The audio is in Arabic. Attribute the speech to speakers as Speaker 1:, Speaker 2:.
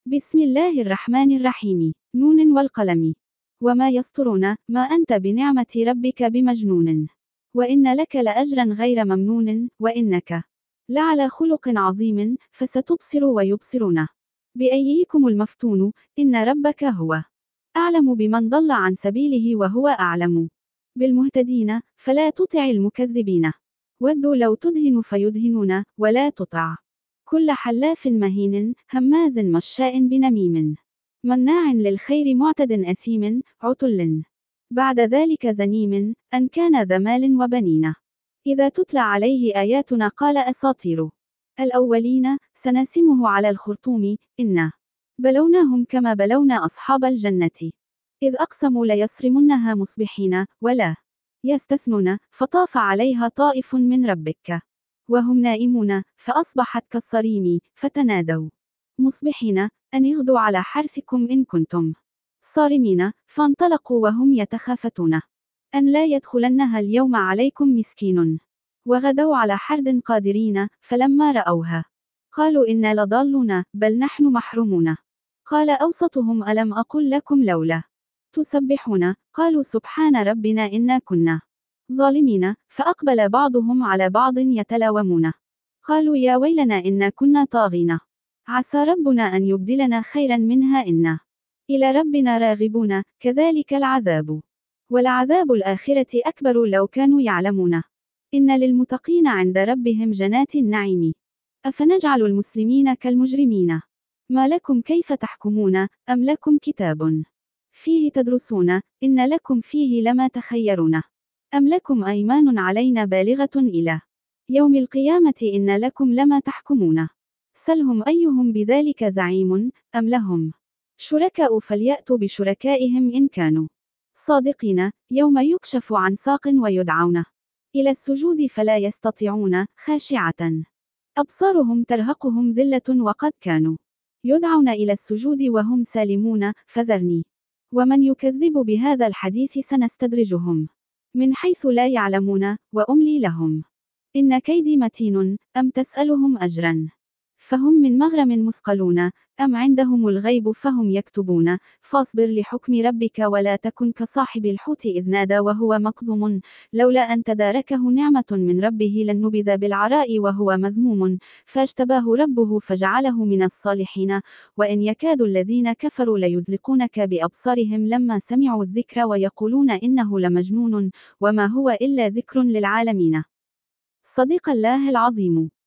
Speaker 1: بسم الله الرحمن الرحيم. نون والقلم وما يسطرون، ما أنت بنعمة ربك بمجنون، وإن لك لأجرا غير ممنون، وإنك لعلى خلق عظيم، فستبصر ويبصرون بأيكم المفتون، إن ربك هو أعلم بمن ضل عن سبيله وهو أعلم بالمهتدين، فلا تطع المكذبين، ودوا لو تدهن فيدهنون، ولا تطع كل حلاف مهين، هماز مشاء بنميم، مناع للخير معتد أثيم، عتل بعد ذلك زنيم، أن كان ذا مال وبنين. إذا تتلى عليه آياتنا قال أساطير الأولين، سنسمه على الخرطوم، إنا بلوناهم كما بلونا أصحاب الجنة إذ أقسموا ليصرمنها مصبحين، ولا يستثنون، فطاف عليها طائف من ربك وهم نائمون، فأصبحت كالصريم، فتنادوا مصبحين أن اغدوا على حرثكم إن كنتم صارمين، فانطلقوا وهم يتخافتون أن لا يدخلنها اليوم عليكم مسكين، وغدوا على حرد قادرين، فلما رأوها قالوا إنا لضالون، بل نحن محرومون. قال أوسطهم ألم أقل لكم لولا تسبحون، قالوا سبحان ربنا إنا كنا ظالمين، فأقبل بعضهم على بعض يتلاومون قالوا يا ويلنا إنا كنا طاغين، عسى ربنا أن يبدلنا خيرا منها إنا إلى ربنا راغبون، كذلك العذاب ولعذاب الآخرة أكبر لو كانوا يعلمون. إن للمتقين عند ربهم جنات النعيم. أفنجعل المسلمين كالمجرمين؟ ما لكم كيف تحكمون؟ أم لكم كتاب فيه تدرسون، إن لكم فيه لما تخيرون، أم لكم أيمان علينا بالغة إلى يوم القيامة إن لكم لما تحكمون. سلهم أيهم بذلك زعيم، أم لهم شركاء فليأتوا بشركائهم إن كانوا صادقين. يوم يكشف عن ساق ويدعون إلى السجود فلا يستطيعون، خاشعة أبصارهم ترهقهم ذلة وقد كانوا يدعون إلى السجود وهم سالمون. فذرني ومن يكذب بهذا الحديث سنستدرجهم من حيث لا يعلمون، وأملي لهم إن كيدي متين. أم تسألهم أجرا فهم من مغرم مثقلون، أم عندهم الغيب فهم يكتبون. فاصبر لحكم ربك ولا تكن كصاحب الحوت إذ نادى وهو مكظوم، لولا أن تداركه نعمة من ربه لنبذ بالعراء وهو مذموم، فاجتباه ربه فجعله من الصالحين. وإن يكاد الذين كفروا ليزلقونك بأبصارهم لما سمعوا الذكر ويقولون إنه لمجنون، وما هو إلا ذكر للعالمين. صدق الله العظيم.